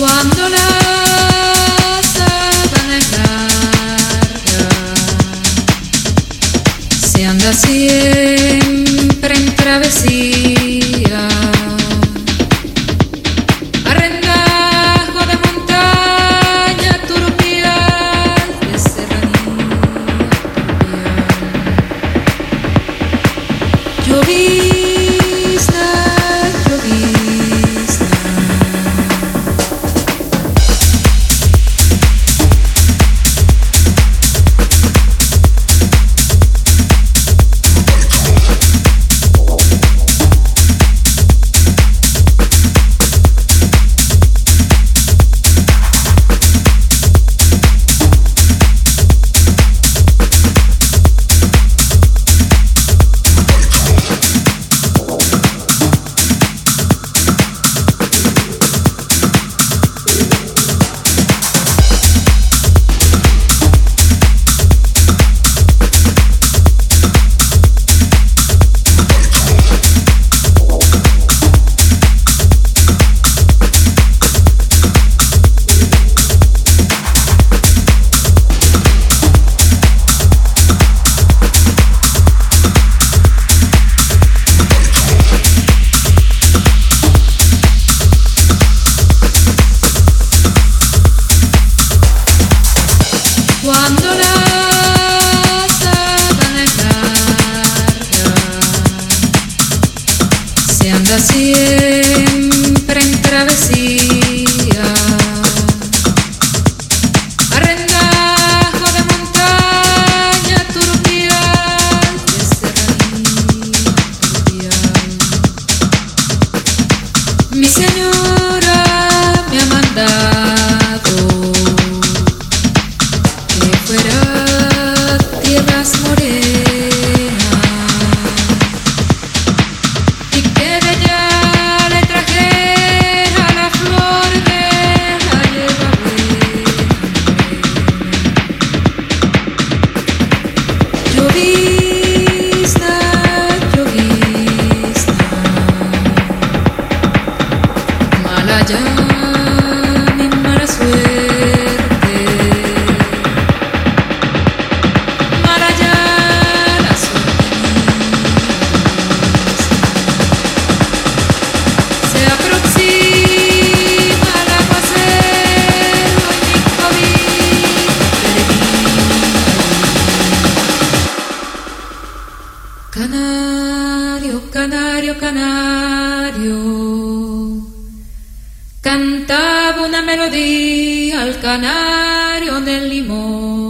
Cuando la sabana es larga, se anda siempre en travesía, arrendajo de montaña, turbial de serranía, llovizna, llovizna. Cuando la sabana es larga, se anda siempre en travesía, arrendajo de montaña, turbial de serranía, turbial. Mi señora me ha mandado que fuera tierras morenas y que de allá le trajera la flor de la hierbabuena. Llovizna, llovizna, mala ya mi mala suerte. Mala ya la suerte mía. Se aproxima el aguacero y mi cobija perdida. Canario, canario, canario, cantaba una melodía al canario del limón.